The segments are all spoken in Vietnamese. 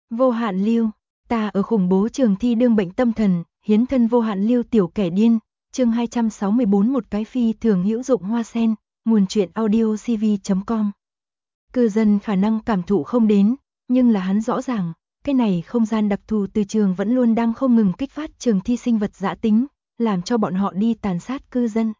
Vô hạn lưu, ta ở khủng bố trường thi đương bệnh tâm thần, hiến thân vô hạn lưu tiểu kẻ điên, chương 264 một cái phi thường hữu dụng hoa sen, nguồn truyện audio cv.com. Cư dân khả năng cảm thụ không đến, nhưng là hắn rõ ràng, cái này không gian đặc thù từ trường vẫn luôn đang không ngừng kích phát trường thi sinh vật dã tính, làm cho bọn họ đi tàn sát cư dân.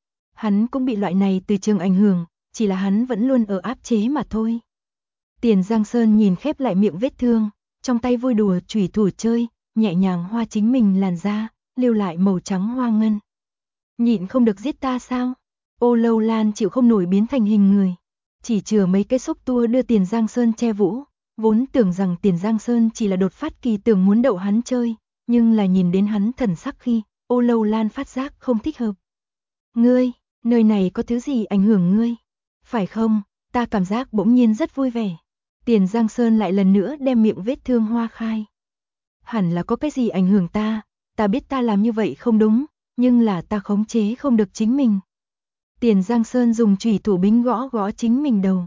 Hắn cũng bị loại này từ trường ảnh hưởng, chỉ là hắn vẫn luôn ở áp chế mà thôi. Tiền Giang Sơn nhìn khép lại miệng vết thương, trong tay vui đùa chủy thủ chơi, nhẹ nhàng hoa chính mình làn da, lưu lại màu trắng hoa ngân. Nhịn không được giết ta sao? Ô Lâu Lan chịu không nổi biến thành hình người. Chỉ chừa mấy cái xúc tua đưa Tiền Giang Sơn che vũ, vốn tưởng rằng Tiền Giang Sơn chỉ là đột phát kỳ tưởng muốn đậu hắn chơi, nhưng là nhìn đến hắn thần sắc khi, Ô Lâu Lan phát giác không thích hợp. Ngươi, nơi này có thứ gì ảnh hưởng ngươi? Phải không, ta cảm giác bỗng nhiên rất vui vẻ. Tiền Giang Sơn lại lần nữa đem miệng vết thương hoa khai. Hẳn là có cái gì ảnh hưởng ta biết ta làm như vậy không đúng, nhưng là ta khống chế không được chính mình. Tiền Giang Sơn dùng chủy thủ bính gõ gõ chính mình đầu.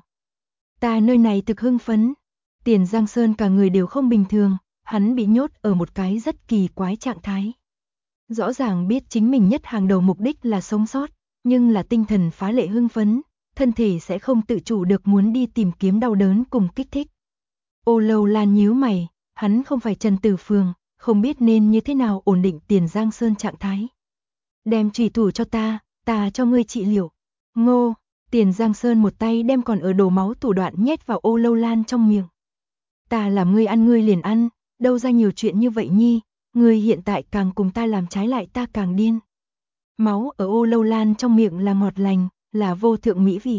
Ta nơi này thực hưng phấn. Tiền Giang Sơn cả người đều không bình thường, hắn bị nhốt ở một cái rất kỳ quái trạng thái. Rõ ràng biết chính mình nhất hàng đầu mục đích là sống sót, nhưng là tinh thần phá lệ hưng phấn, thân thể sẽ không tự chủ được muốn đi tìm kiếm đau đớn cùng kích thích. Ô Lâu Lan nhíu mày, hắn không phải Trần Tử Phường, không biết nên như thế nào ổn định Tiền Giang Sơn trạng thái. Đem chủy thủ cho ta cho ngươi trị liệu. Ngô, Tiền Giang Sơn một tay đem còn ở đổ máu thủ đoạn nhét vào Ô Lâu Lan trong miệng. Ta làm ngươi ăn ngươi liền ăn, đâu ra nhiều chuyện như vậy nhi, ngươi hiện tại càng cùng ta làm trái lại ta càng điên. Máu ở Ô Lâu Lan trong miệng là ngọt lành, là vô thượng mỹ vị.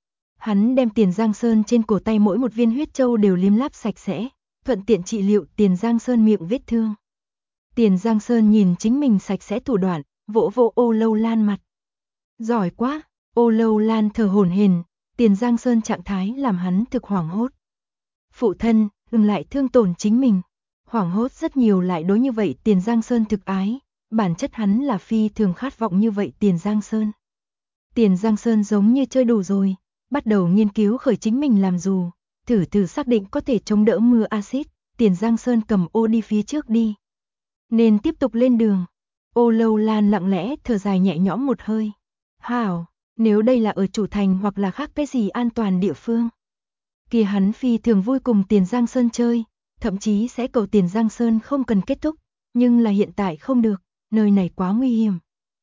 Hắn đem Tiền Giang Sơn trên cổ tay mỗi một viên huyết châu đều liếm láp sạch sẽ, thuận tiện trị liệu Tiền Giang Sơn miệng vết thương. Tiền Giang Sơn nhìn chính mình sạch sẽ thủ đoạn, vỗ vỗ Ô Lâu Lan mặt. Giỏi quá, Ô Lâu Lan thở hổn hển, Tiền Giang Sơn trạng thái làm hắn thực hoảng hốt. Phụ thân, đừng lại thương tổn chính mình. Hoảng hốt rất nhiều lại đối như vậy Tiền Giang Sơn thực ái, bản chất hắn là phi thường khát vọng như vậy Tiền Giang Sơn. Tiền Giang Sơn giống như chơi đủ rồi, bắt đầu nghiên cứu khởi chính mình làm dù, thử xác định có thể chống đỡ mưa axit, Tiền Giang Sơn cầm ô đi phía trước đi. Nên tiếp tục lên đường. Ô Lâu Lan lặng lẽ thở dài nhẹ nhõm một hơi. Hảo, nếu đây là ở chủ thành hoặc là khác cái gì an toàn địa phương. Kia hắn phi thường vui cùng Tiền Giang Sơn chơi, thậm chí sẽ cầu Tiền Giang Sơn không cần kết thúc, nhưng là hiện tại không được, nơi này quá nguy hiểm.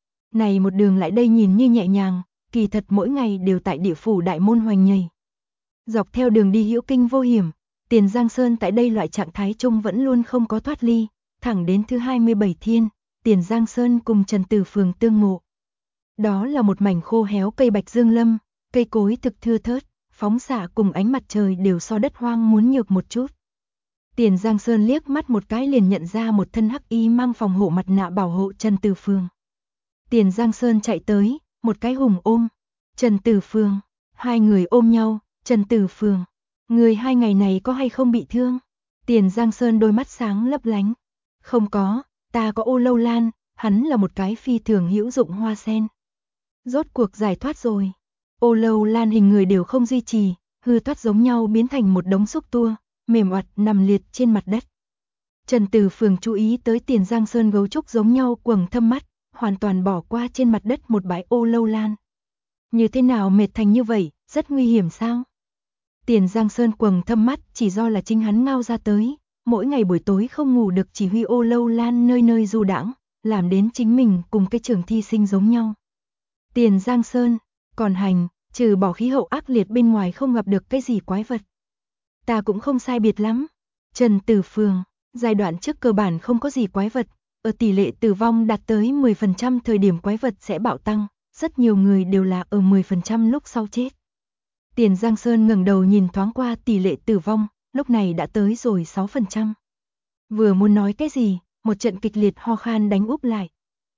Này một đường lại đây nhìn như nhẹ nhàng, kỳ thật mỗi ngày đều tại địa phủ đại môn hoành nhảy. Dọc theo đường đi hữu kinh vô hiểm, Tiền Giang Sơn tại đây loại trạng thái chung vẫn luôn không có thoát ly, thẳng đến thứ 27 thiên, Tiền Giang Sơn cùng Trần Tử Phường tương ngộ. Đó là một mảnh khô héo cây bạch dương lâm, cây cối thực thưa thớt, phóng xạ cùng ánh mặt trời đều so đất hoang muốn nhược một chút. Tiền Giang Sơn liếc mắt một cái liền nhận ra một thân hắc y mang phòng hộ mặt nạ bảo hộ Trần Tử Phường. Tiền Giang Sơn chạy tới, một cái hùng ôm. Trần Tử Phường, hai người ôm nhau, Trần Tử Phường, người hai ngày này có hay không bị thương? Tiền Giang Sơn đôi mắt sáng lấp lánh. Không có, ta có Ô Lâu Lan, hắn là một cái phi thường hữu dụng hoa sen. Rốt cuộc giải thoát rồi. Ô Lâu Lan hình người đều không duy trì, hư thoát giống nhau biến thành một đống xúc tua, mềm oặt nằm liệt trên mặt đất. Trần Tử Phường chú ý tới Tiền Giang Sơn gấu trúc giống nhau quầng thâm mắt, hoàn toàn bỏ qua trên mặt đất một bãi Ô Lâu Lan. Như thế nào mệt thành như vậy, rất nguy hiểm sao? Tiền Giang Sơn quầng thâm mắt chỉ do là chính hắn ngao ra tới, mỗi ngày buổi tối không ngủ được chỉ huy Ô Lâu Lan nơi nơi du đãng, làm đến chính mình cùng cái trường thi sinh giống nhau. Tiền Giang Sơn, còn hành, trừ bỏ khí hậu ác liệt bên ngoài không gặp được cái gì quái vật. Ta cũng không sai biệt lắm. Trần Tử Phường, giai đoạn trước cơ bản không có gì quái vật, ở tỷ lệ tử vong đạt tới 10% thời điểm quái vật sẽ bạo tăng, rất nhiều người đều là ở 10% lúc sau chết. Tiền Giang Sơn ngẩng đầu nhìn thoáng qua tỷ lệ tử vong, lúc này đã tới rồi 6%. Vừa muốn nói cái gì, một trận kịch liệt ho khan đánh úp lại.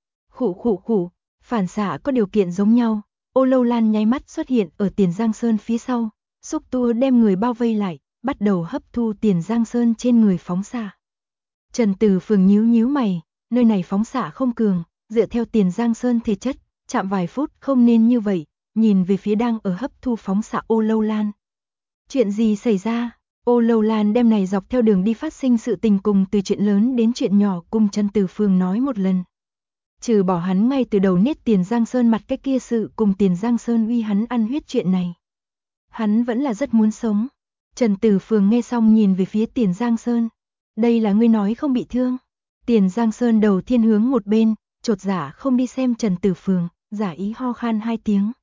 Khụ, phản xạ có điều kiện giống nhau, Ô Lâu Lan nháy mắt xuất hiện ở Tiền Giang Sơn phía sau, xúc tua đem người bao vây lại, bắt đầu hấp thu Tiền Giang Sơn trên người phóng xạ. Trần Tử Phường nhíu mày, nơi này phóng xạ không cường, dựa theo Tiền Giang Sơn thể chất, chạm vài phút không nên như vậy, nhìn về phía đang ở hấp thu phóng xạ Ô Lâu Lan. Chuyện gì xảy ra? Ô Lâu Lan đem này dọc theo đường đi phát sinh sự tình cùng từ chuyện lớn đến chuyện nhỏ cùng Trần Tử Phương nói một lần. Trừ bỏ hắn ngay từ đầu niết Tiền Giang Sơn mặt cái kia sự cùng Tiền Giang Sơn uy hắn ăn huyết chuyện này. Hắn vẫn là rất muốn sống. Trần Tử Phương nghe xong nhìn về phía Tiền Giang Sơn. Đây là ngươi nói không bị thương. Tiền Giang Sơn đầu thiên hướng một bên, chột dạ không đi xem Trần Tử Phương, giả ý ho khan 2 tiếng.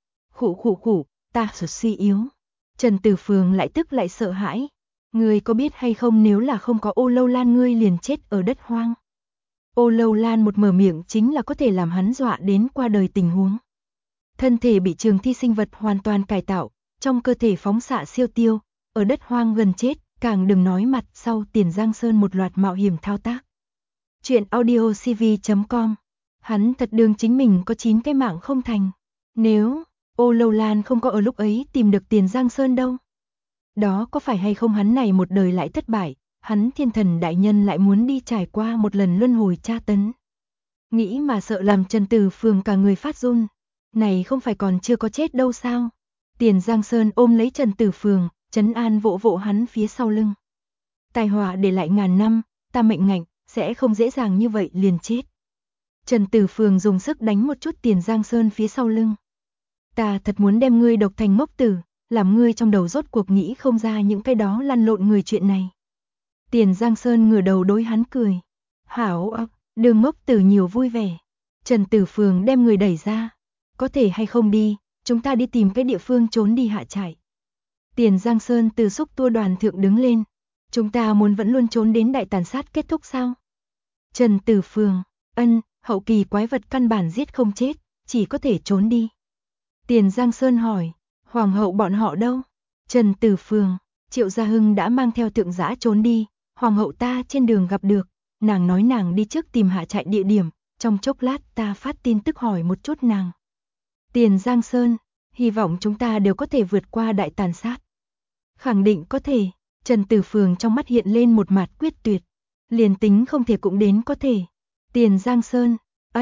Khụ, ta sụt suy yếu. Trần Tử Phương lại tức lại sợ hãi. Ngươi có biết hay không nếu là không có Ô Lâu Lan ngươi liền chết ở đất hoang. Ô Lâu Lan một mở miệng chính là có thể làm hắn dọa đến qua đời tình huống. Thân thể bị trường thi sinh vật hoàn toàn cải tạo, trong cơ thể phóng xạ siêu tiêu, ở đất hoang gần chết, càng đừng nói mặt sau Tiền Giang Sơn một loạt mạo hiểm thao tác. Chuyện audiocv.com. Hắn thật đương chính mình có 9 cái mạng không thành. Nếu Ô Lâu Lan không có ở lúc ấy tìm được Tiền Giang Sơn đâu. Đó có phải hay không hắn này một đời lại thất bại, hắn thiên thần đại nhân lại muốn đi trải qua một lần luân hồi tra tấn. Nghĩ mà sợ làm Trần Tử Phương cả người phát run. Này không phải còn chưa có chết đâu sao? Tiền Giang Sơn ôm lấy Trần Tử Phương, trấn an vỗ vỗ hắn phía sau lưng. Tai họa để lại ngàn năm, ta mệnh ngạnh, sẽ không dễ dàng như vậy liền chết. Trần Tử Phương dùng sức đánh một chút Tiền Giang Sơn phía sau lưng. Ta thật muốn đem ngươi độc thành ngốc tử, làm ngươi trong đầu rốt cuộc nghĩ không ra những cái đó lăn lộn người chuyện này. Tiền Giang Sơn ngửa đầu đối hắn cười. Hảo ấp, đường ngốc tử nhiều vui vẻ. Trần Tử Phương đem người đẩy ra. Có thể hay không đi, chúng ta đi tìm cái địa phương trốn đi hạ trại. Tiền Giang Sơn từ xúc tua đoàn thượng đứng lên. Chúng ta muốn vẫn luôn trốn đến đại tàn sát kết thúc sao? Trần Tử Phương, hậu kỳ quái vật căn bản giết không chết, chỉ có thể trốn đi. Tiền Giang Sơn hỏi, hoàng hậu bọn họ đâu? Trần Tử Phương, Triệu Gia Hưng đã mang theo tượng giã trốn đi, hoàng hậu ta trên đường gặp được, nàng nói nàng đi trước tìm hạ trại địa điểm, trong chốc lát ta phát tin tức hỏi một chút nàng. Tiền Giang Sơn, hy vọng chúng ta đều có thể vượt qua đại tàn sát. Khẳng định có thể, Trần Tử Phương trong mắt hiện lên một mặt quyết tuyệt, liền tính không thể cũng đến có thể. Tiền Giang Sơn,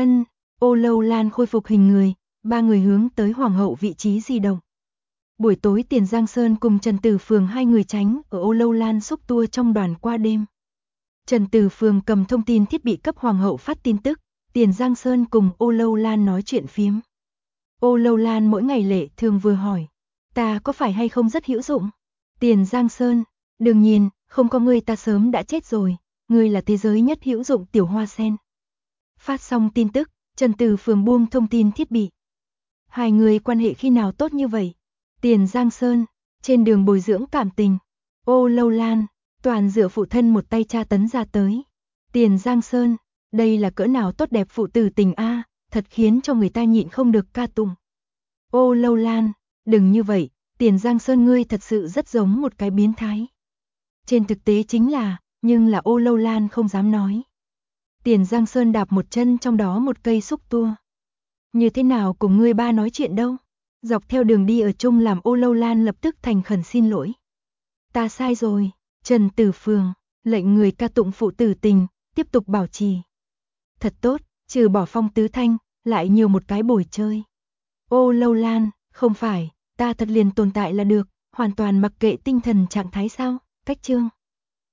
Ô Lâu Lan khôi phục hình người, 3 người hướng tới hoàng hậu vị trí di động. Buổi tối Tiền Giang Sơn cùng Trần Tử Phương 2 người tránh ở Ô Lâu Lan xúc tua trong đoàn qua đêm. Trần Tử Phương cầm thông tin thiết bị cấp hoàng hậu phát tin tức, Tiền Giang Sơn cùng Ô Lâu Lan nói chuyện phiếm. Ô Lâu Lan mỗi ngày lệ thường vừa hỏi, ta có phải hay không rất hữu dụng? Tiền Giang Sơn, đương nhiên, không có ngươi ta sớm đã chết rồi, ngươi là thế giới nhất hữu dụng tiểu hoa sen. Phát xong tin tức, Trần Tử Phương buông thông tin thiết bị. 2 người quan hệ khi nào tốt như vậy? Tiền Giang Sơn, trên đường bồi dưỡng cảm tình. Ô Lâu Lan, toàn dựa phụ thân một tay tra tấn ra tới. Tiền Giang Sơn, đây là cỡ nào tốt đẹp phụ tử tình a, thật khiến cho người ta nhịn không được ca tụng. Ô Lâu Lan, đừng như vậy, Tiền Giang Sơn ngươi thật sự rất giống một cái biến thái. Trên thực tế chính là, nhưng là Ô Lâu Lan không dám nói. Tiền Giang Sơn đạp một chân trong đó một cây xúc tua. Như thế nào cùng ngươi ba nói chuyện đâu? Dọc theo đường đi ở chung làm Ô Lâu Lan lập tức thành khẩn xin lỗi. Ta sai rồi, Trần Tử Phương, lệnh người ca tụng phụ tử tình, tiếp tục bảo trì. Thật tốt, trừ bỏ Phong Tứ Thanh, lại nhiều một cái bồi chơi. Ô Lâu Lan, không phải, ta thật liền tồn tại là được, hoàn toàn mặc kệ tinh thần trạng thái sao? Cách chương.